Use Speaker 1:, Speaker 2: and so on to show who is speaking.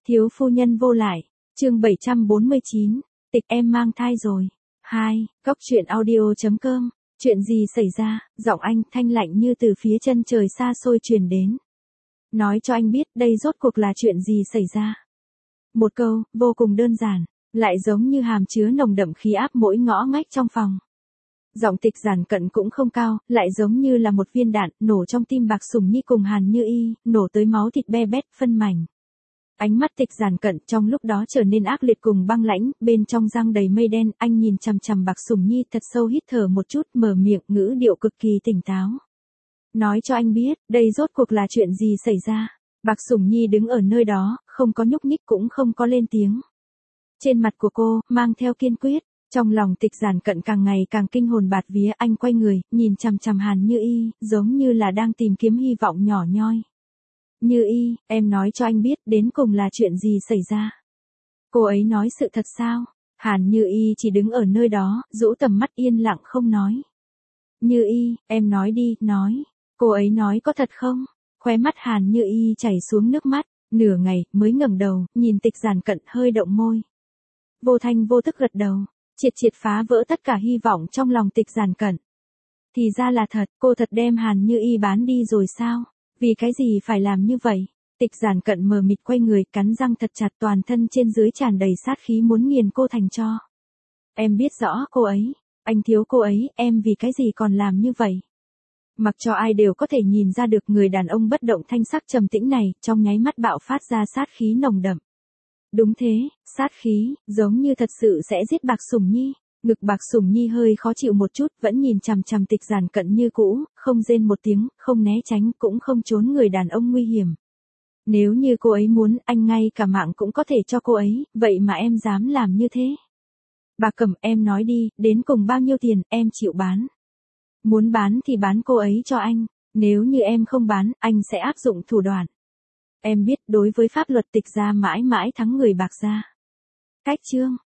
Speaker 1: Thiếu phu nhân vô lại, chương 749, tịch em mang thai rồi. 2, Góc truyện audio.com, chuyện gì xảy ra, giọng anh thanh lạnh như từ phía chân trời xa xôi truyền đến. Nói cho anh biết đây rốt cuộc là chuyện gì xảy ra. Một câu, vô cùng đơn giản, lại giống như hàm chứa nồng đậm khí áp mỗi ngõ ngách trong phòng. Giọng Tịch Giản Cận cũng không cao, lại giống như là một viên đạn, nổ trong tim Bạc Sùng Nhi cùng Hàn Như Y, nổ tới máu thịt be bét, phân mảnh. Ánh mắt Tịch Giản Cận trong lúc đó trở nên ác liệt cùng băng lãnh, bên trong răng đầy mây đen, anh nhìn chằm chằm Bạc Sùng Nhi thật sâu, hít thở một chút, mở miệng, ngữ điệu cực kỳ tỉnh táo. Nói cho anh biết, đây rốt cuộc là chuyện gì xảy ra. Bạc Sùng Nhi đứng ở nơi đó, không có nhúc nhích cũng không có lên tiếng. Trên mặt của cô, mang theo kiên quyết. Trong lòng Tịch Giản Cận càng ngày càng kinh hồn bạt vía, anh quay người, nhìn chằm chằm Hàn Như Y, giống như là đang tìm kiếm hy vọng nhỏ nhoi. Như Y, em nói cho anh biết đến cùng là chuyện gì xảy ra. Cô ấy nói sự thật sao? Hàn Như Y chỉ đứng ở nơi đó, rũ tầm mắt yên lặng không nói. Như Y, em nói đi, nói. Cô ấy nói có thật không? Khóe mắt Hàn Như Y chảy xuống nước mắt, nửa ngày mới ngẩng đầu, nhìn Tịch Giản Cận hơi động môi. Vô thanh vô tức gật đầu. Triệt phá vỡ tất cả hy vọng trong lòng Tịch Giản Cận. Thì ra là thật, cô thật đem Hàn Như Y bán đi rồi sao? Vì cái gì phải làm như vậy? Tịch Giản Cận mờ mịt quay người, cắn răng thật chặt, toàn thân trên dưới tràn đầy sát khí muốn nghiền cô thành tro. Em biết rõ cô ấy, anh thiếu cô ấy, em vì cái gì còn làm như vậy? Mặc cho ai đều có thể nhìn ra được người đàn ông bất động thanh sắc trầm tĩnh này, trong nháy mắt bạo phát ra sát khí nồng đậm. Đúng thế, sát khí, giống như thật sự sẽ giết Bạc Sùng Nhi. Ngực Bạc Sùng Nhi hơi khó chịu một chút, vẫn nhìn chằm chằm Tịch Giản Cận như cũ, không rên một tiếng, không né tránh, cũng không trốn người đàn ông nguy hiểm. Nếu như cô ấy muốn, anh ngay cả mạng cũng có thể cho cô ấy, vậy mà em dám làm như thế. Bà Cẩm, em nói đi, đến cùng bao nhiêu tiền, em chịu bán. Muốn bán thì bán cô ấy cho anh, nếu như em không bán, anh sẽ áp dụng thủ đoạn. Em biết đối với pháp luật Tịch gia mãi mãi thắng người Bạc gia. Cách chương